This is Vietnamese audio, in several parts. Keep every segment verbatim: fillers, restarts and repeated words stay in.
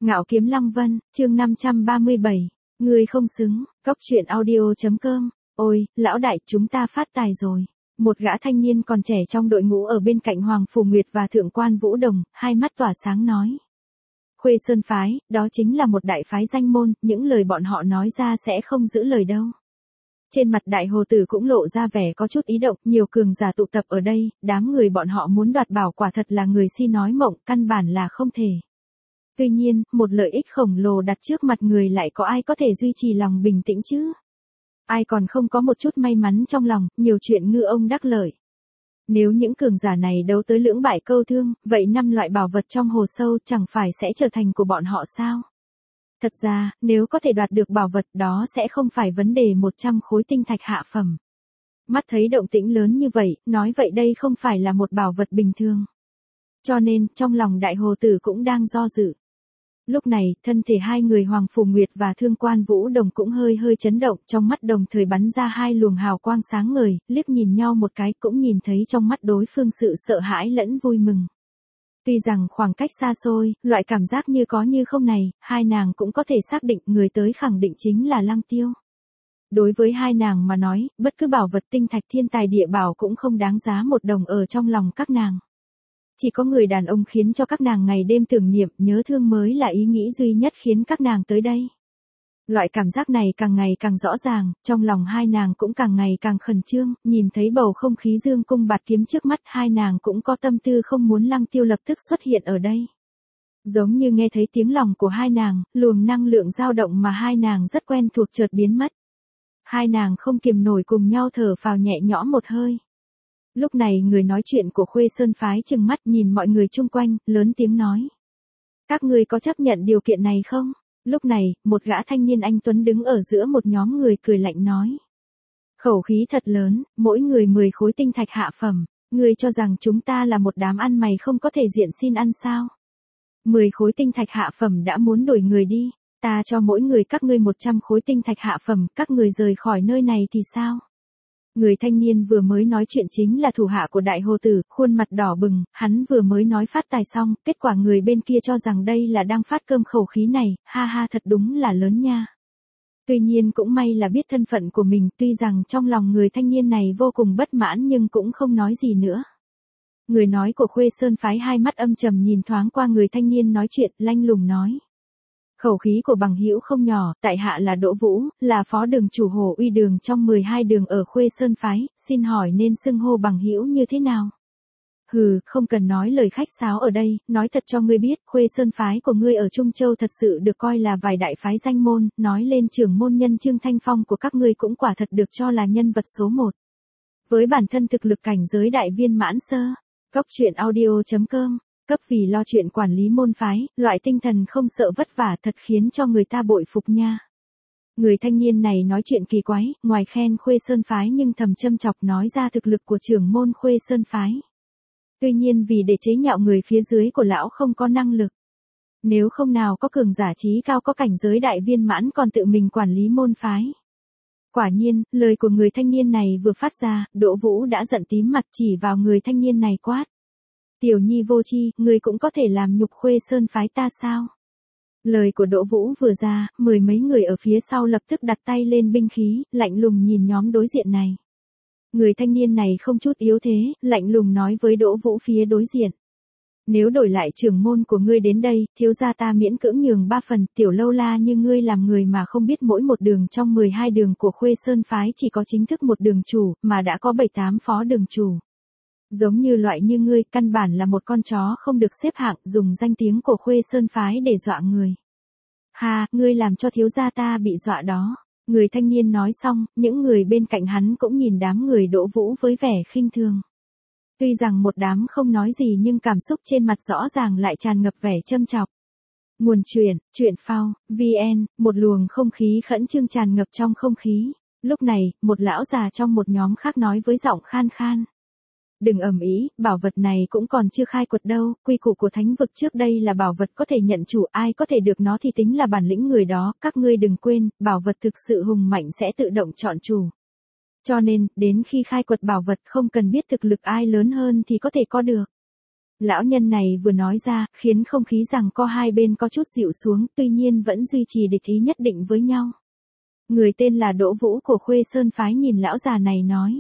Ngạo Kiếm Lăng Vân, chương năm trăm ba mươi bảy, người không xứng, Cốc Truyện audio.com, ôi, lão đại, chúng ta phát tài rồi. Một gã thanh niên còn trẻ trong đội ngũ ở bên cạnh Hoàng Phù Nguyệt và Thượng Quan Vũ Đồng, hai mắt tỏa sáng nói. Khuê Sơn Phái, đó chính là một đại phái danh môn, những lời bọn họ nói ra sẽ không giữ lời đâu. Trên mặt đại hồ tử cũng lộ ra vẻ có chút ý động, nhiều cường giả tụ tập ở đây, đám người bọn họ muốn đoạt bảo quả thật là người si nói mộng, căn bản là không thể. Tuy nhiên, một lợi ích khổng lồ đặt trước mặt người lại có ai có thể duy trì lòng bình tĩnh chứ? Ai còn không có một chút may mắn trong lòng, nhiều chuyện ngư ông đắc lợi. Nếu những cường giả này đấu tới lưỡng bại câu thương, vậy năm loại bảo vật trong hồ sâu chẳng phải sẽ trở thành của bọn họ sao? Thật ra, nếu có thể đoạt được bảo vật đó sẽ không phải vấn đề một trăm khối tinh thạch hạ phẩm. Mắt thấy động tĩnh lớn như vậy, nói vậy đây không phải là một bảo vật bình thường. Cho nên, trong lòng đại hồ tử cũng đang do dự. Lúc này, thân thể hai người Hoàng Phù Nguyệt và Thương Quan Vũ Đồng cũng hơi hơi chấn động, trong mắt đồng thời bắn ra hai luồng hào quang sáng ngời, liếc nhìn nhau một cái cũng nhìn thấy trong mắt đối phương sự sợ hãi lẫn vui mừng. Tuy rằng khoảng cách xa xôi, loại cảm giác như có như không này, hai nàng cũng có thể xác định người tới khẳng định chính là Lăng Tiêu. Đối với hai nàng mà nói, bất cứ bảo vật tinh thạch thiên tài địa bảo cũng không đáng giá một đồng ở trong lòng các nàng. Chỉ có người đàn ông khiến cho các nàng ngày đêm tưởng niệm, nhớ thương mới là ý nghĩ duy nhất khiến các nàng tới đây. Loại cảm giác này càng ngày càng rõ ràng, trong lòng hai nàng cũng càng ngày càng khẩn trương, nhìn thấy bầu không khí dương cung bạt kiếm trước mắt, hai nàng cũng có tâm tư không muốn Lăng Tiêu lập tức xuất hiện ở đây. Giống như nghe thấy tiếng lòng của hai nàng, luồng năng lượng dao động mà hai nàng rất quen thuộc chợt biến mất. Hai nàng không kiềm nổi cùng nhau thở phào nhẹ nhõm một hơi. Lúc này người nói chuyện của Khuê Sơn Phái trừng mắt nhìn mọi người chung quanh, lớn tiếng nói. Các người có chấp nhận điều kiện này không? Lúc này, một gã thanh niên anh tuấn đứng ở giữa một nhóm người cười lạnh nói. Khẩu khí thật lớn, mỗi người mười khối tinh thạch hạ phẩm, người cho rằng chúng ta là một đám ăn mày không có thể diện xin ăn sao? mười khối tinh thạch hạ phẩm đã muốn đuổi người đi, ta cho mỗi người các ngươi một trăm khối tinh thạch hạ phẩm, các người rời khỏi nơi này thì sao? Người thanh niên vừa mới nói chuyện chính là thủ hạ của đại hồ tử, khuôn mặt đỏ bừng, hắn vừa mới nói phát tài xong, kết quả người bên kia cho rằng đây là đang phát cơm khẩu khí này, ha ha thật đúng là lớn nha. Tuy nhiên cũng may là biết thân phận của mình, tuy rằng trong lòng người thanh niên này vô cùng bất mãn nhưng cũng không nói gì nữa. Người nói của Khuê Sơn Phái hai mắt âm trầm nhìn thoáng qua người thanh niên nói chuyện, lanh lùng nói. Khẩu khí của bằng hữu không nhỏ, tại hạ là Đỗ Vũ, là phó đường chủ Hồ Uy đường trong mười hai đường ở Khuê Sơn Phái, xin hỏi nên xưng hô bằng hữu như thế nào? Hừ, không cần nói lời khách sáo ở đây, nói thật cho ngươi biết, Khuê Sơn Phái của ngươi ở Trung Châu thật sự được coi là vài đại phái danh môn, nói lên trưởng môn nhân Trương Thanh Phong của các ngươi cũng quả thật được cho là nhân vật số một. Với bản thân thực lực cảnh giới đại viên mãn sơ, Cốc Truyện audio.com. Cấp vì lo chuyện quản lý môn phái, loại tinh thần không sợ vất vả thật khiến cho người ta bội phục nha. Người thanh niên này nói chuyện kỳ quái, ngoài khen Khuê Sơn Phái nhưng thầm châm chọc nói ra thực lực của trưởng môn Khuê Sơn Phái. Tuy nhiên vì để chế nhạo người phía dưới của lão không có năng lực. Nếu không nào có cường giả trí cao có cảnh giới đại viên mãn còn tự mình quản lý môn phái. Quả nhiên, lời của người thanh niên này vừa phát ra, Đỗ Vũ đã giận tím mặt chỉ vào người thanh niên này quát. Tiểu nhi vô chi, ngươi cũng có thể làm nhục Khuê Sơn Phái ta sao? Lời của Đỗ Vũ vừa ra, mười mấy người ở phía sau lập tức đặt tay lên binh khí, lạnh lùng nhìn nhóm đối diện này. Người thanh niên này không chút yếu thế, lạnh lùng nói với Đỗ Vũ phía đối diện. Nếu đổi lại trưởng môn của ngươi đến đây, thiếu gia ta miễn cưỡng nhường ba phần, tiểu lâu la như ngươi làm người mà không biết mỗi một đường trong mười hai đường của Khuê Sơn Phái chỉ có chính thức một đường chủ, mà đã có bảy tám phó đường chủ. Giống như loại như ngươi, căn bản là một con chó không được xếp hạng, dùng danh tiếng của Khuê Sơn Phái để dọa người. Ha, ngươi làm cho thiếu gia ta bị dọa đó. Người thanh niên nói xong, những người bên cạnh hắn cũng nhìn đám người Đỗ Vũ với vẻ khinh thường. Tuy rằng một đám không nói gì nhưng cảm xúc trên mặt rõ ràng lại tràn ngập vẻ châm chọc. Nguồn truyện, truyện phao, vn, một luồng không khí khẩn trương tràn ngập trong không khí. Lúc này, một lão già trong một nhóm khác nói với giọng khan khan. Đừng ầm ĩ, bảo vật này cũng còn chưa khai quật đâu, quy củ của thánh vực trước đây là bảo vật có thể nhận chủ, ai có thể được nó thì tính là bản lĩnh người đó, các ngươi đừng quên, bảo vật thực sự hùng mạnh sẽ tự động chọn chủ. Cho nên, đến khi khai quật bảo vật không cần biết thực lực ai lớn hơn thì có thể có được. Lão nhân này vừa nói ra, khiến không khí rằng co hai bên có chút dịu xuống, tuy nhiên vẫn duy trì địch ý nhất định với nhau. Người tên là Đỗ Vũ của Khuê Sơn phái nhìn lão già này nói.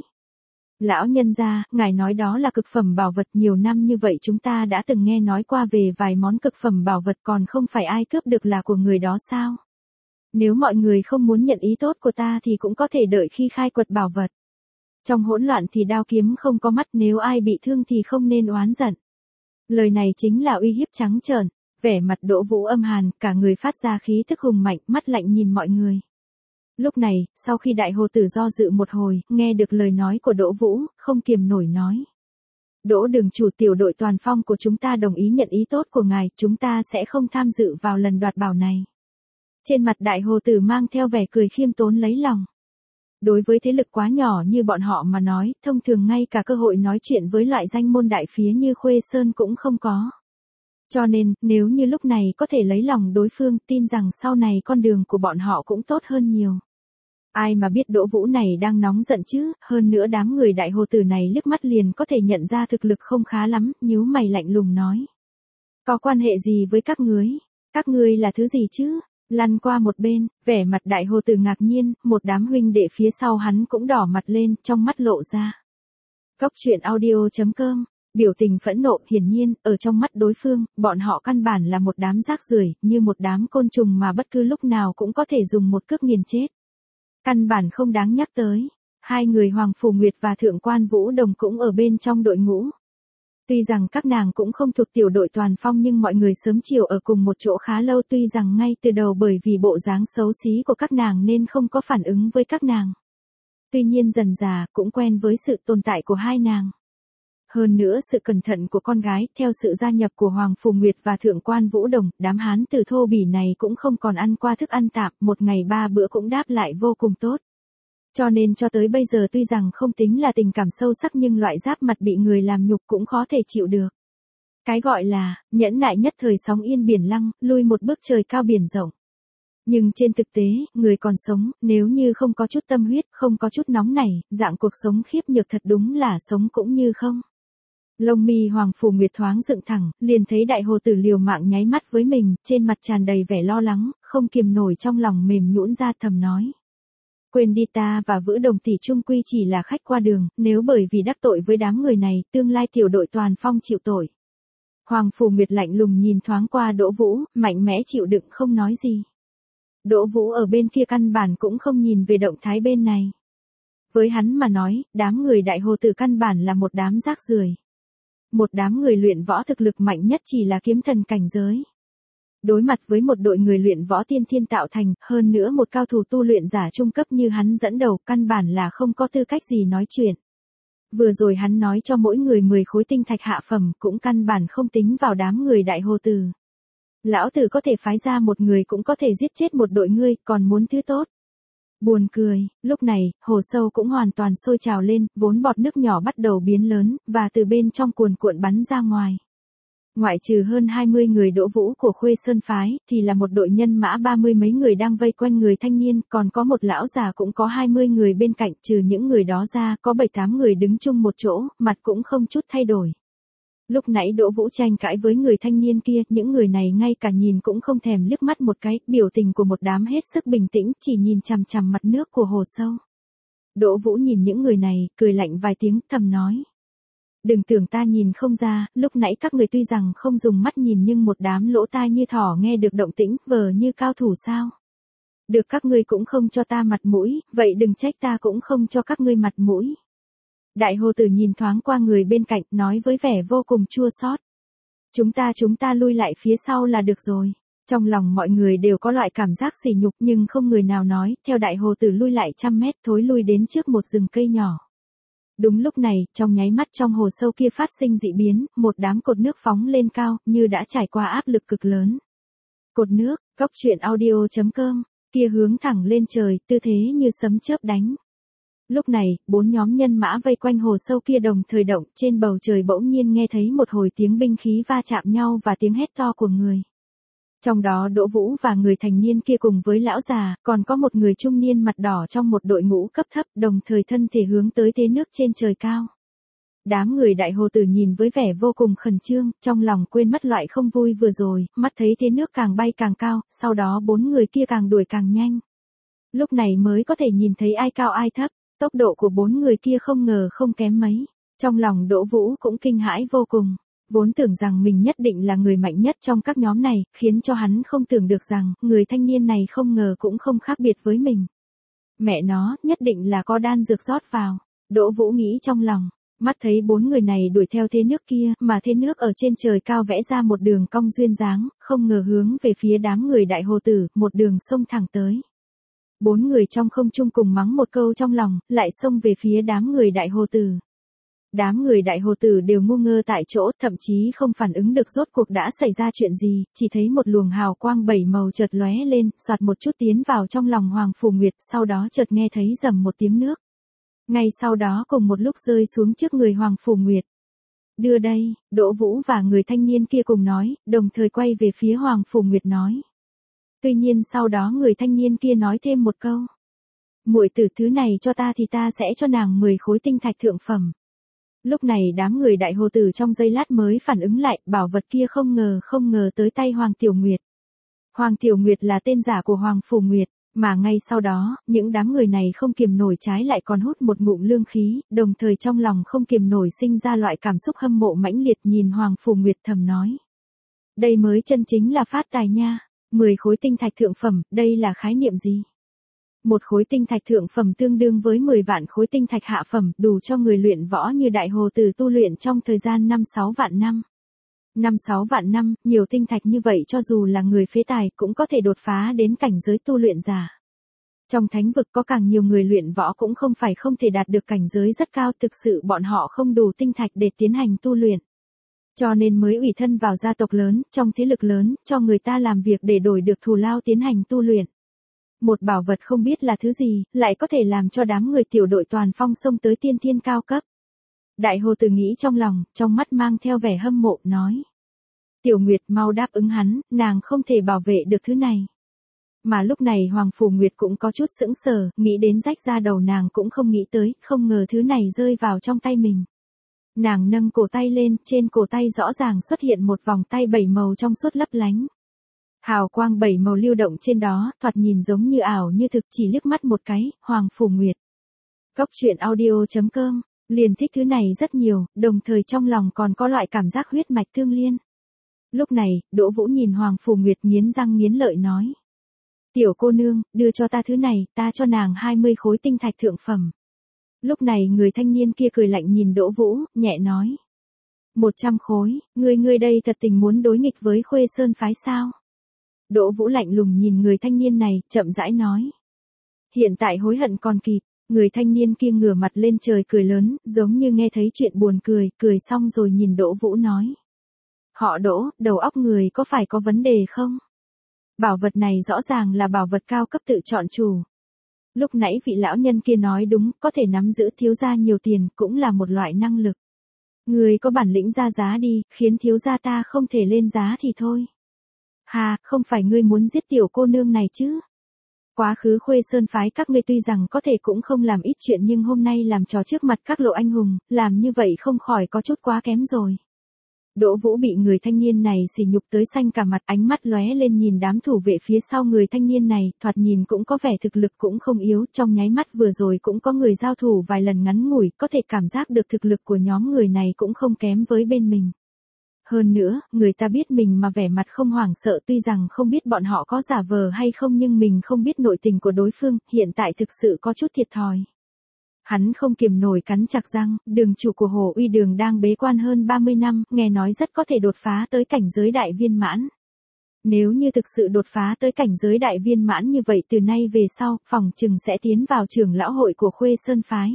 Lão nhân gia, ngài nói đó là cực phẩm bảo vật, nhiều năm như vậy chúng ta đã từng nghe nói qua về vài món cực phẩm bảo vật, còn không phải ai cướp được là của người đó sao? Nếu mọi người không muốn nhận ý tốt của ta thì cũng có thể đợi khi khai quật bảo vật. Trong hỗn loạn thì đao kiếm không có mắt, nếu ai bị thương thì không nên oán giận. Lời này chính là uy hiếp trắng trợn, vẻ mặt Đỗ Vũ âm hàn, cả người phát ra khí tức hùng mạnh, mắt lạnh nhìn mọi người. Lúc này, sau khi đại hồ tử do dự một hồi, nghe được lời nói của Đỗ Vũ, không kiềm nổi nói. Đỗ đường chủ, tiểu đội toàn phong của chúng ta đồng ý nhận ý tốt của ngài, chúng ta sẽ không tham dự vào lần đoạt bảo này. Trên mặt đại hồ tử mang theo vẻ cười khiêm tốn lấy lòng. Đối với thế lực quá nhỏ như bọn họ mà nói, thông thường ngay cả cơ hội nói chuyện với loại danh môn đại phía như Khuê Sơn cũng không có. Cho nên, nếu như lúc này có thể lấy lòng đối phương, tin rằng sau này con đường của bọn họ cũng tốt hơn nhiều. Ai mà biết Đỗ Vũ này đang nóng giận chứ, hơn nữa đám người đại hồ tử này liếc mắt liền có thể nhận ra thực lực không khá lắm, nhíu mày lạnh lùng nói. Có quan hệ gì với các ngươi? Các ngươi là thứ gì chứ? Lăn qua một bên, vẻ mặt đại hồ tử ngạc nhiên, một đám huynh đệ phía sau hắn cũng đỏ mặt lên, trong mắt lộ ra. Cốc truyện audio chấm com, biểu tình phẫn nộ, hiển nhiên, ở trong mắt đối phương, bọn họ căn bản là một đám rác rưởi, như một đám côn trùng mà bất cứ lúc nào cũng có thể dùng một cước nghiền chết. Căn bản không đáng nhắc tới. Hai người Hoàng Phủ Nguyệt và Thượng Quan Vũ Đồng cũng ở bên trong đội ngũ. Tuy rằng các nàng cũng không thuộc tiểu đội toàn phong nhưng mọi người sớm chiều ở cùng một chỗ khá lâu, tuy rằng ngay từ đầu bởi vì bộ dáng xấu xí của các nàng nên không có phản ứng với các nàng. Tuy nhiên dần dà cũng quen với sự tồn tại của hai nàng. Hơn nữa sự cẩn thận của con gái, theo sự gia nhập của Hoàng Phủ Nguyệt và Thượng Quan Vũ Đồng, đám hán tử thô bỉ này cũng không còn ăn qua thức ăn tạm, một ngày ba bữa cũng đáp lại vô cùng tốt. Cho nên cho tới bây giờ tuy rằng không tính là tình cảm sâu sắc nhưng loại giáp mặt bị người làm nhục cũng khó thể chịu được. Cái gọi là, nhẫn nại nhất thời sóng yên biển lăng, lui một bước trời cao biển rộng. Nhưng trên thực tế, người còn sống, nếu như không có chút tâm huyết, không có chút nóng nảy, dạng cuộc sống khiếp nhược thật đúng là sống cũng như không. Lông mi Hoàng Phủ Nguyệt thoáng dựng thẳng, liền thấy đại hồ tử liều mạng nháy mắt với mình, trên mặt tràn đầy vẻ lo lắng, không kiềm nổi trong lòng mềm nhũn ra, thầm nói. Quên đi, ta và Vữ Đồng tỷ chung quy chỉ là khách qua đường, nếu bởi vì đắc tội với đám người này, tương lai tiểu đội toàn phong chịu tội. Hoàng Phủ Nguyệt lạnh lùng nhìn thoáng qua Đỗ Vũ, mạnh mẽ chịu đựng không nói gì. Đỗ Vũ ở bên kia căn bản cũng không nhìn về động thái bên này. Với hắn mà nói, đám người đại hồ tử căn bản là một đám rác rưởi. Một đám người luyện võ thực lực mạnh nhất chỉ là kiếm thần cảnh giới. Đối mặt với một đội người luyện võ tiên thiên tạo thành, hơn nữa một cao thủ tu luyện giả trung cấp như hắn dẫn đầu, căn bản là không có tư cách gì nói chuyện. Vừa rồi hắn nói cho mỗi người mười khối tinh thạch hạ phẩm, cũng căn bản không tính vào đám người đại hồ tử. Lão tử có thể phái ra một người cũng có thể giết chết một đội ngươi, còn muốn thứ tốt. Buồn cười, lúc này, hồ sâu cũng hoàn toàn sôi trào lên, vốn bọt nước nhỏ bắt đầu biến lớn, và từ bên trong cuồn cuộn bắn ra ngoài. Ngoại trừ hơn hai mươi người Đỗ Vũ của Khuê Sơn phái, thì là một đội nhân mã ba mươi mấy người đang vây quanh người thanh niên, còn có một lão già cũng có hai mươi người bên cạnh, trừ những người đó ra, có bảy tám người đứng chung một chỗ, mặt cũng không chút thay đổi. Lúc nãy Đỗ Vũ tranh cãi với người thanh niên kia, những người này ngay cả nhìn cũng không thèm liếc mắt một cái, biểu tình của một đám hết sức bình tĩnh, chỉ nhìn chằm chằm mặt nước của hồ sâu. Đỗ Vũ nhìn những người này, cười lạnh vài tiếng, thầm nói. Đừng tưởng ta nhìn không ra, lúc nãy các người tuy rằng không dùng mắt nhìn nhưng một đám lỗ tai như thỏ nghe được động tĩnh, vờ như cao thủ sao. Được, các ngươi cũng không cho ta mặt mũi, vậy đừng trách ta cũng không cho các ngươi mặt mũi. Đại hồ tử nhìn thoáng qua người bên cạnh, nói với vẻ vô cùng chua xót. Chúng ta chúng ta lui lại phía sau là được rồi. Trong lòng mọi người đều có loại cảm giác sỉ nhục nhưng không người nào nói, theo đại hồ tử lui lại trăm mét thối lui đến trước một rừng cây nhỏ. Đúng lúc này, trong nháy mắt trong hồ sâu kia phát sinh dị biến, một đám cột nước phóng lên cao, như đã trải qua áp lực cực lớn. Cột nước, cốc truyện audio chấm com, kia hướng thẳng lên trời, tư thế như sấm chớp đánh. Lúc này, bốn nhóm nhân mã vây quanh hồ sâu kia đồng thời động, trên bầu trời bỗng nhiên nghe thấy một hồi tiếng binh khí va chạm nhau và tiếng hét to của người. Trong đó Đỗ Vũ và người thành niên kia cùng với lão già, còn có một người trung niên mặt đỏ trong một đội ngũ cấp thấp, đồng thời thân thể hướng tới thế nước trên trời cao. Đám người đại hồ tử nhìn với vẻ vô cùng khẩn trương, trong lòng quên mất loại không vui vừa rồi, mắt thấy thế nước càng bay càng cao, sau đó bốn người kia càng đuổi càng nhanh. Lúc này mới có thể nhìn thấy ai cao ai thấp, tốc độ của bốn người kia không ngờ không kém mấy. Trong lòng Đỗ Vũ cũng kinh hãi vô cùng. Vốn tưởng rằng mình nhất định là người mạnh nhất trong các nhóm này, khiến cho hắn không tưởng được rằng, người thanh niên này không ngờ cũng không khác biệt với mình. Mẹ nó, nhất định là có đan dược rót vào. Đỗ Vũ nghĩ trong lòng, mắt thấy bốn người này đuổi theo thế nước kia, mà thế nước ở trên trời cao vẽ ra một đường cong duyên dáng, không ngờ hướng về phía đám người đại hồ tử, một đường sông thẳng tới. Bốn người trong không trung cùng mắng một câu trong lòng, lại xông về phía đám người đại hồ tử. Đám người đại hồ tử đều ngu ngơ tại chỗ, thậm chí không phản ứng được rốt cuộc đã xảy ra chuyện gì, chỉ thấy một luồng hào quang bảy màu chợt lóe lên, xoạt một chút tiến vào trong lòng Hoàng Phủ Nguyệt, sau đó chợt nghe thấy rầm một tiếng nước. Ngay sau đó cùng một lúc rơi xuống trước người Hoàng Phủ Nguyệt. Đưa đây, Đỗ Vũ và người thanh niên kia cùng nói, đồng thời quay về phía Hoàng Phủ Nguyệt nói. Tuy nhiên sau đó người thanh niên kia nói thêm một câu. Muội tử thứ này cho ta thì ta sẽ cho nàng mười khối tinh thạch thượng phẩm. Lúc này đám người đại hồ tử trong giây lát mới phản ứng lại, bảo vật kia không ngờ không ngờ tới tay Hoàng Tiểu Nguyệt. Hoàng Tiểu Nguyệt là tên giả của Hoàng Phủ Nguyệt, mà ngay sau đó, những đám người này không kiềm nổi trái lại còn hút một ngụm lương khí, đồng thời trong lòng không kiềm nổi sinh ra loại cảm xúc hâm mộ mãnh liệt nhìn Hoàng Phủ Nguyệt thầm nói. Đây mới chân chính là phát tài nha, mười khối tinh thạch thượng phẩm, đây là khái niệm gì? Một khối tinh thạch thượng phẩm tương đương với mười vạn khối tinh thạch hạ phẩm, đủ cho người luyện võ như đại hồ tử tu luyện trong thời gian năm sáu vạn năm. năm sáu vạn năm, nhiều tinh thạch như vậy cho dù là người phế tài cũng có thể đột phá đến cảnh giới tu luyện giả. Trong thánh vực có càng nhiều người luyện võ cũng không phải không thể đạt được cảnh giới rất cao, thực sự bọn họ không đủ tinh thạch để tiến hành tu luyện. Cho nên mới ủy thân vào gia tộc lớn, trong thế lực lớn, cho người ta làm việc để đổi được thù lao tiến hành tu luyện. Một bảo vật không biết là thứ gì, lại có thể làm cho đám người tiểu đội toàn phong xông tới tiên thiên cao cấp. Đại hồ tử nghĩ trong lòng, trong mắt mang theo vẻ hâm mộ, nói. Tiểu Nguyệt mau đáp ứng hắn, nàng không thể bảo vệ được thứ này. Mà lúc này Hoàng Phủ Nguyệt cũng có chút sững sờ, nghĩ đến rách ra đầu nàng cũng không nghĩ tới, không ngờ thứ này rơi vào trong tay mình. Nàng nâng cổ tay lên, trên cổ tay rõ ràng xuất hiện một vòng tay bảy màu trong suốt lấp lánh. Hào quang bảy màu lưu động trên đó, thoạt nhìn giống như ảo như thực, chỉ liếc mắt một cái, Hoàng Phủ Nguyệt. Cốc truyện audio chấm com, liền thích thứ này rất nhiều, đồng thời trong lòng còn có loại cảm giác huyết mạch tương liên. Lúc này, Đỗ Vũ nhìn Hoàng Phủ Nguyệt nghiến răng nghiến lợi nói. Tiểu cô nương, đưa cho ta thứ này, ta cho nàng hai mươi khối tinh thạch thượng phẩm. Lúc này người thanh niên kia cười lạnh nhìn Đỗ Vũ, nhẹ nói. Một trăm khối, ngươi ngươi đây thật tình muốn đối nghịch với Khuê Sơn phái sao? Đỗ Vũ lạnh lùng nhìn người thanh niên này, chậm rãi nói. Hiện tại hối hận còn kịp, người thanh niên kia ngửa mặt lên trời cười lớn, giống như nghe thấy chuyện buồn cười, cười xong rồi nhìn Đỗ Vũ nói. Họ Đỗ, đầu óc người có phải có vấn đề không? Bảo vật này rõ ràng là bảo vật cao cấp tự chọn chủ. Lúc nãy vị lão nhân kia nói đúng, có thể nắm giữ thiếu gia nhiều tiền, cũng là một loại năng lực. Người có bản lĩnh ra giá đi, khiến thiếu gia ta không thể lên giá thì thôi. Hà, không phải ngươi muốn giết tiểu cô nương này chứ? Quá khứ Khuê Sơn phái các ngươi tuy rằng có thể cũng không làm ít chuyện nhưng hôm nay làm trò trước mặt các lộ anh hùng, làm như vậy không khỏi có chút quá kém rồi. Đỗ Vũ bị người thanh niên này sỉ nhục tới xanh cả mặt, ánh mắt lóe lên nhìn đám thủ vệ phía sau người thanh niên này, thoạt nhìn cũng có vẻ thực lực cũng không yếu, trong nháy mắt vừa rồi cũng có người giao thủ vài lần ngắn ngủi, có thể cảm giác được thực lực của nhóm người này cũng không kém với bên mình. Hơn nữa, người ta biết mình mà vẻ mặt không hoảng sợ, tuy rằng không biết bọn họ có giả vờ hay không nhưng mình không biết nội tình của đối phương, hiện tại thực sự có chút thiệt thòi. Hắn không kiềm nổi cắn chặt răng, đường chủ của Hồ Uy Đường đang bế quan hơn ba mươi năm, nghe nói rất có thể đột phá tới cảnh giới đại viên mãn. Nếu như thực sự đột phá tới cảnh giới đại viên mãn như vậy từ nay về sau, phòng chừng sẽ tiến vào trưởng lão hội của Khuê Sơn phái.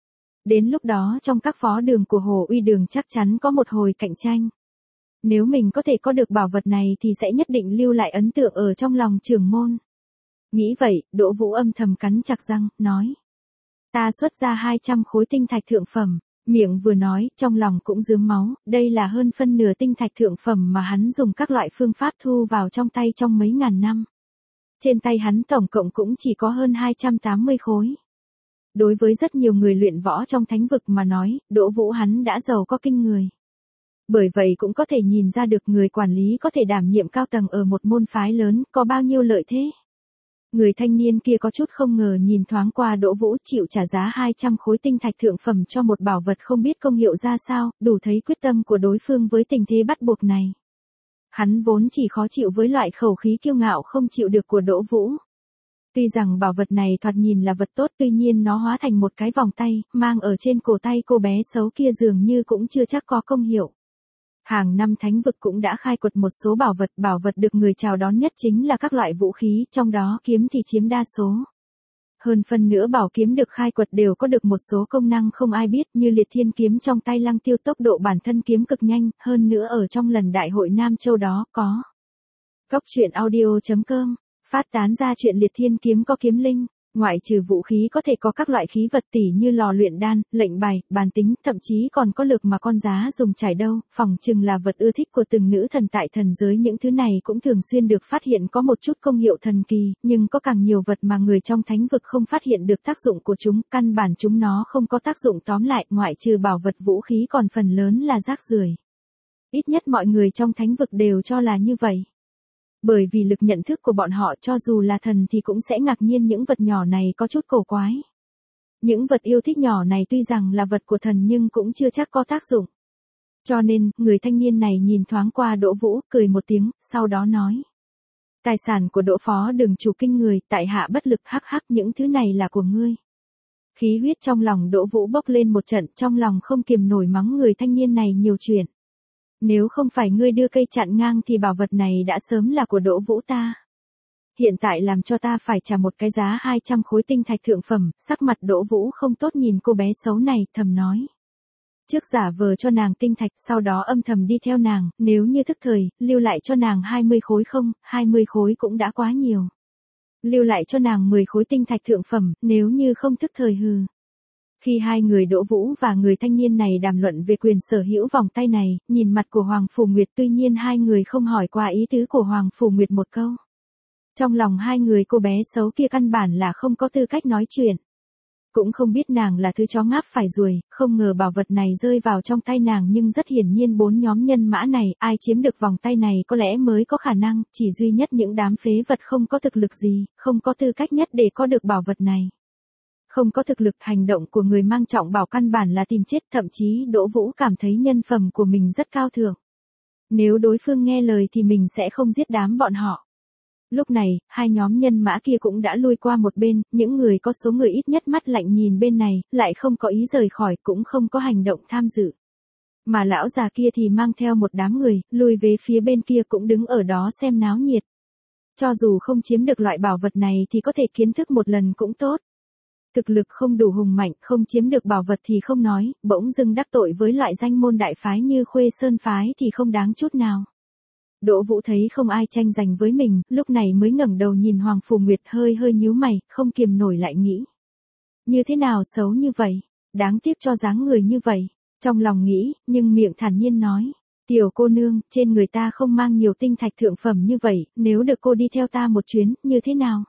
Đến lúc đó trong các phó đường của Hồ Uy Đường chắc chắn có một hồi cạnh tranh. Nếu mình có thể có được bảo vật này thì sẽ nhất định lưu lại ấn tượng ở trong lòng trưởng môn. Nghĩ vậy, Đỗ Vũ âm thầm cắn chặt răng, nói. Ta xuất ra hai trăm khối tinh thạch thượng phẩm, miệng vừa nói, trong lòng cũng rướm máu, đây là hơn phân nửa tinh thạch thượng phẩm mà hắn dùng các loại phương pháp thu vào trong tay trong mấy ngàn năm. Trên tay hắn tổng cộng cũng chỉ có hơn hai trăm tám mươi khối. Đối với rất nhiều người luyện võ trong thánh vực mà nói, Đỗ Vũ hắn đã giàu có kinh người. Bởi vậy cũng có thể nhìn ra được người quản lý có thể đảm nhiệm cao tầng ở một môn phái lớn, có bao nhiêu lợi thế. Người thanh niên kia có chút không ngờ nhìn thoáng qua Đỗ Vũ chịu trả giá hai trăm khối tinh thạch thượng phẩm cho một bảo vật không biết công hiệu ra sao, đủ thấy quyết tâm của đối phương với tình thế bắt buộc này. Hắn vốn chỉ khó chịu với loại khẩu khí kiêu ngạo không chịu được của Đỗ Vũ. Tuy rằng bảo vật này thoạt nhìn là vật tốt, tuy nhiên nó hóa thành một cái vòng tay, mang ở trên cổ tay cô bé xấu kia dường như cũng chưa chắc có công hiệu. Hàng năm thánh vực cũng đã khai quật một số bảo vật, bảo vật được người chào đón nhất chính là các loại vũ khí, trong đó kiếm thì chiếm đa số. Hơn phần nữa bảo kiếm được khai quật đều có được một số công năng không ai biết, như liệt thiên kiếm trong tay Lăng Tiêu, tốc độ bản thân kiếm cực nhanh, hơn nữa ở trong lần đại hội Nam Châu đó có. Góc truyện audio chấm com phát tán ra chuyện liệt thiên kiếm có kiếm linh, ngoại trừ vũ khí có thể có các loại khí vật tỉ như lò luyện đan, lệnh bài, bàn tính, thậm chí còn có lược mà con giá dùng trải đâu, phỏng chừng là vật ưa thích của từng nữ thần tại thần giới. Những thứ này cũng thường xuyên được phát hiện có một chút công hiệu thần kỳ, nhưng có càng nhiều vật mà người trong thánh vực không phát hiện được tác dụng của chúng, căn bản chúng nó không có tác dụng, tóm lại, ngoại trừ bảo vật vũ khí còn phần lớn là rác rưởi. Ít nhất mọi người trong thánh vực đều cho là như vậy. Bởi vì lực nhận thức của bọn họ cho dù là thần thì cũng sẽ ngạc nhiên những vật nhỏ này có chút cổ quái. Những vật yêu thích nhỏ này tuy rằng là vật của thần nhưng cũng chưa chắc có tác dụng. Cho nên, người thanh niên này nhìn thoáng qua Đỗ Vũ, cười một tiếng, sau đó nói. Tài sản của Đỗ Phó Đường chủ kinh người, tại hạ bất lực, hắc hắc, những thứ này là của ngươi. Khí huyết trong lòng Đỗ Vũ bốc lên một trận, trong lòng không kiềm nổi mắng người thanh niên này nhiều chuyện. Nếu không phải ngươi đưa cây chặn ngang thì bảo vật này đã sớm là của Đỗ Vũ ta. Hiện tại làm cho ta phải trả một cái giá hai trăm khối tinh thạch thượng phẩm, sắc mặt Đỗ Vũ không tốt nhìn cô bé xấu này, thầm nói. Trước giả vờ cho nàng tinh thạch, sau đó âm thầm đi theo nàng, nếu như thức thời, lưu lại cho nàng hai mươi khối không, hai mươi khối cũng đã quá nhiều. Lưu lại cho nàng mười khối tinh thạch thượng phẩm, nếu như không thức thời hừ. Khi hai người Đỗ Vũ và người thanh niên này đàm luận về quyền sở hữu vòng tay này, nhìn mặt của Hoàng Phủ Nguyệt, tuy nhiên hai người không hỏi qua ý tứ của Hoàng Phủ Nguyệt một câu. Trong lòng hai người cô bé xấu kia căn bản là không có tư cách nói chuyện. Cũng không biết nàng là thứ chó ngáp phải ruồi, không ngờ bảo vật này rơi vào trong tay nàng, nhưng rất hiển nhiên bốn nhóm nhân mã này, ai chiếm được vòng tay này có lẽ mới có khả năng, chỉ duy nhất những đám phế vật không có thực lực gì, không có tư cách nhất để có được bảo vật này. Không có thực lực, hành động của người mang trọng bảo căn bản là tìm chết, thậm chí Đỗ Vũ cảm thấy nhân phẩm của mình rất cao thượng. Nếu đối phương nghe lời thì mình sẽ không giết đám bọn họ. Lúc này, hai nhóm nhân mã kia cũng đã lui qua một bên, những người có số người ít nhất mắt lạnh nhìn bên này, lại không có ý rời khỏi, cũng không có hành động tham dự. Mà lão già kia thì mang theo một đám người, lui về phía bên kia cũng đứng ở đó xem náo nhiệt. Cho dù không chiếm được loại bảo vật này thì có thể kiến thức một lần cũng tốt. Thực lực không đủ hùng mạnh, không chiếm được bảo vật thì không nói, bỗng dưng đắc tội với loại danh môn đại phái như Khuê Sơn phái thì không đáng chút nào. Đỗ Vũ thấy không ai tranh giành với mình, lúc này mới ngẩng đầu nhìn Hoàng Phủ Nguyệt, hơi hơi nhíu mày, không kiềm nổi lại nghĩ. Như thế nào xấu như vậy, đáng tiếc cho dáng người như vậy, trong lòng nghĩ, nhưng miệng thản nhiên nói. Tiểu cô nương, trên người ta không mang nhiều tinh thạch thượng phẩm như vậy, nếu được cô đi theo ta một chuyến, như thế nào?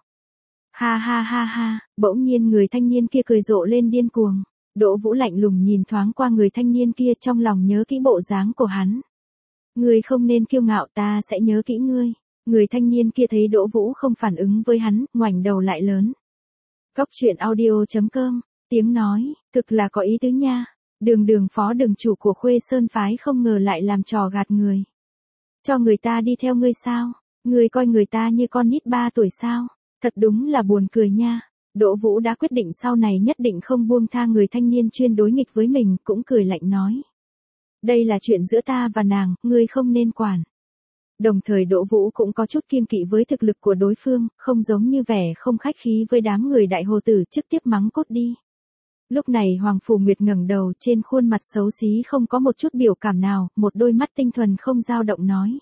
Ha ha ha ha, bỗng nhiên người thanh niên kia cười rộ lên điên cuồng. Đỗ Vũ lạnh lùng nhìn thoáng qua người thanh niên kia, trong lòng nhớ kỹ bộ dáng của hắn. Ngươi không nên kiêu ngạo, ta sẽ nhớ kỹ ngươi. Người thanh niên kia thấy Đỗ Vũ không phản ứng với hắn, ngoảnh đầu lại lớn. Góc truyện audio chấm com, tiếng nói, thực là có ý tứ nha. Đường đường phó đường chủ của Khuê Sơn phái không ngờ lại làm trò gạt người. Cho người ta đi theo ngươi sao? Ngươi coi người ta như con nít ba tuổi sao? Thật đúng là buồn cười nha. Đỗ Vũ đã quyết định sau này nhất định không buông tha người thanh niên chuyên đối nghịch với mình, cũng cười lạnh nói. Đây là chuyện giữa ta và nàng, ngươi không nên quản. Đồng thời Đỗ Vũ cũng có chút kiêng kỵ với thực lực của đối phương, không giống như vẻ không khách khí với đám người đại hồ tử, trực tiếp mắng cốt đi. Lúc này Hoàng Phủ Nguyệt ngẩng đầu, trên khuôn mặt xấu xí không có một chút biểu cảm nào, một đôi mắt tinh thuần không dao động nói.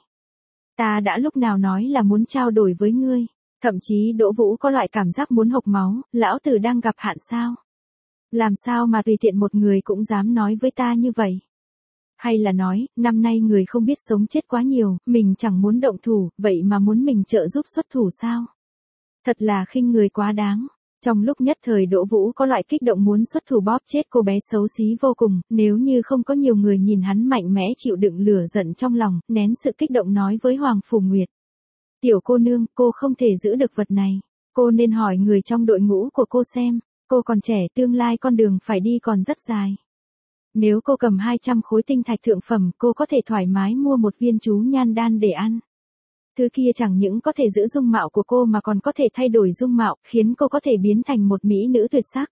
Ta đã lúc nào nói là muốn trao đổi với ngươi. Thậm chí Đỗ Vũ có loại cảm giác muốn hộc máu, lão tử đang gặp hạn sao? Làm sao mà tùy tiện một người cũng dám nói với ta như vậy? Hay là nói, năm nay người không biết sống chết quá nhiều, mình chẳng muốn động thủ, vậy mà muốn mình trợ giúp xuất thủ sao? Thật là khinh người quá đáng. Trong lúc nhất thời Đỗ Vũ có loại kích động muốn xuất thủ bóp chết cô bé xấu xí vô cùng, nếu như không có nhiều người nhìn hắn mạnh mẽ chịu đựng lửa giận trong lòng, nén sự kích động nói với Hoàng Phủ Nguyệt. Tiểu cô nương, cô không thể giữ được vật này. Cô nên hỏi người trong đội ngũ của cô xem, cô còn trẻ, tương lai con đường phải đi còn rất dài. Nếu cô cầm hai trăm khối tinh thạch thượng phẩm, cô có thể thoải mái mua một viên chú nhan đan để ăn. Thứ kia chẳng những có thể giữ dung mạo của cô mà còn có thể thay đổi dung mạo, khiến cô có thể biến thành một mỹ nữ tuyệt sắc.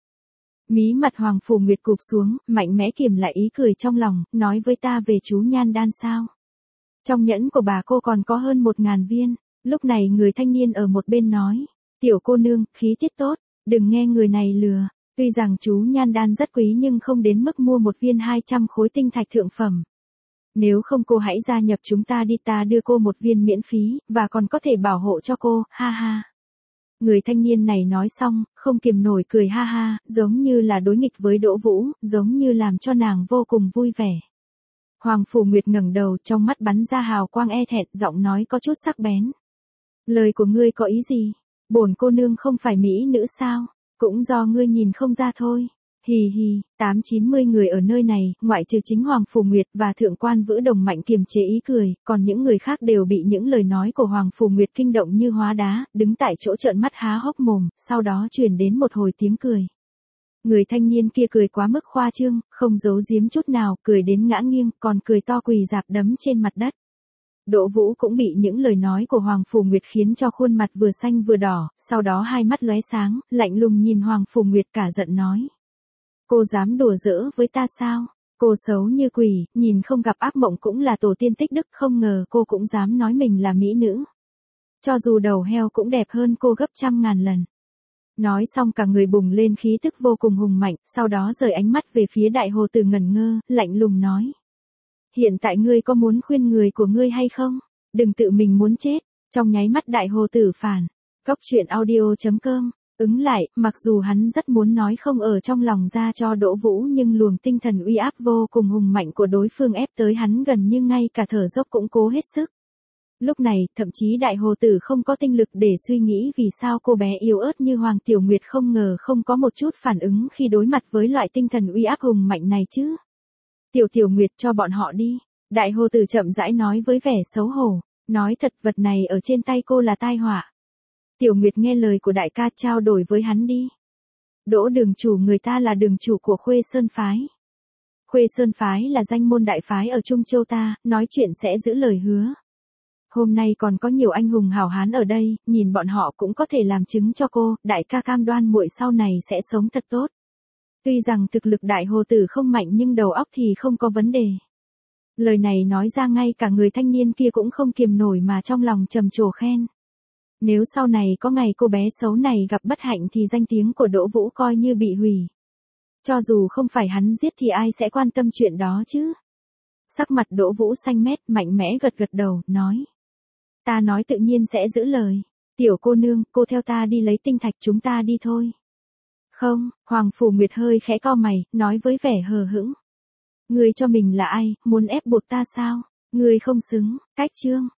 Mí mặt Hoàng Phủ Nguyệt cụp xuống, mạnh mẽ kiềm lại ý cười trong lòng, nói với ta về chú nhan đan sao. Trong nhẫn của bà cô còn có hơn một ngàn viên. Lúc này người thanh niên ở một bên nói, tiểu cô nương, khí tiết tốt, đừng nghe người này lừa. Tuy rằng chú nhan đan rất quý nhưng không đến mức mua một viên hai trăm khối tinh thạch thượng phẩm. Nếu không cô hãy gia nhập chúng ta đi, ta đưa cô một viên miễn phí, và còn có thể bảo hộ cho cô, ha ha. Người thanh niên này nói xong, không kiềm nổi cười ha ha, giống như là đối nghịch với Đỗ Vũ, giống như làm cho nàng vô cùng vui vẻ. Hoàng Phủ Nguyệt ngẩng đầu, trong mắt bắn ra hào quang e thẹn, giọng nói có chút sắc bén. Lời của ngươi có ý gì? Bổn cô nương không phải mỹ nữ sao? Cũng do ngươi nhìn không ra thôi. Hì hì, tám chín mươi người ở nơi này, ngoại trừ chính Hoàng Phủ Nguyệt và Thượng quan Vữ Đồng mạnh kiềm chế ý cười, còn những người khác đều bị những lời nói của Hoàng Phủ Nguyệt kinh động như hóa đá, đứng tại chỗ trợn mắt há hốc mồm, sau đó truyền đến một hồi tiếng cười. Người thanh niên kia cười quá mức khoa trương, không giấu giếm chút nào, cười đến ngã nghiêng, còn cười to quỳ rạp đấm trên mặt đất. Đỗ Vũ cũng bị những lời nói của Hoàng Phủ Nguyệt khiến cho khuôn mặt vừa xanh vừa đỏ, sau đó hai mắt lóe sáng, lạnh lùng nhìn Hoàng Phủ Nguyệt cả giận nói. Cô dám đùa giỡn với ta sao? Cô xấu như quỷ, nhìn không gặp ác mộng cũng là tổ tiên tích đức, không ngờ cô cũng dám nói mình là mỹ nữ. Cho dù đầu heo cũng đẹp hơn cô gấp trăm ngàn lần. Nói xong cả người bùng lên khí tức vô cùng hùng mạnh, sau đó rời ánh mắt về phía Đại Hồ Tử ngẩn ngơ, lạnh lùng nói. Hiện tại ngươi có muốn khuyên người của ngươi hay không? Đừng tự mình muốn chết. Trong nháy mắt Đại Hồ Tử phản. Cốc truyện audio chấm com. Ứng lại, mặc dù hắn rất muốn nói không ở trong lòng ra cho Đỗ Vũ nhưng luồng tinh thần uy áp vô cùng hùng mạnh của đối phương ép tới hắn gần như ngay cả thở dốc cũng cố hết sức. Lúc này, thậm chí Đại Hồ Tử không có tinh lực để suy nghĩ vì sao cô bé yếu ớt như Hoàng Tiểu Nguyệt không ngờ không có một chút phản ứng khi đối mặt với loại tinh thần uy áp hùng mạnh này chứ. Tiểu Tiểu Nguyệt cho bọn họ đi. Đại Hồ Tử chậm rãi nói với vẻ xấu hổ. Nói thật vật này ở trên tay cô là tai họa. Tiểu Nguyệt nghe lời của đại ca trao đổi với hắn đi. Đỗ đường chủ người ta là đường chủ của Khuê Sơn Phái. Khuê Sơn Phái là danh môn đại phái ở Trung Châu ta, nói chuyện sẽ giữ lời hứa. Hôm nay còn có nhiều anh hùng hảo hán ở đây, nhìn bọn họ cũng có thể làm chứng cho cô, đại ca cam đoan muội sau này sẽ sống thật tốt. Tuy rằng thực lực Đại Hồ Tử không mạnh nhưng đầu óc thì không có vấn đề. Lời này nói ra ngay cả người thanh niên kia cũng không kiềm nổi mà trong lòng trầm trồ khen. Nếu sau này có ngày cô bé xấu này gặp bất hạnh thì danh tiếng của Đỗ Vũ coi như bị hủy. Cho dù không phải hắn giết thì ai sẽ quan tâm chuyện đó chứ? Sắc mặt Đỗ Vũ xanh mét, mạnh mẽ gật gật đầu, nói. Ta nói tự nhiên sẽ giữ lời. Tiểu cô nương, cô theo ta đi lấy tinh thạch, chúng ta đi thôi. Không, Hoàng Phủ Nguyệt hơi khẽ cau mày, nói với vẻ hờ hững. Ngươi cho mình là ai, muốn ép buộc ta sao? Ngươi không xứng, cách chương.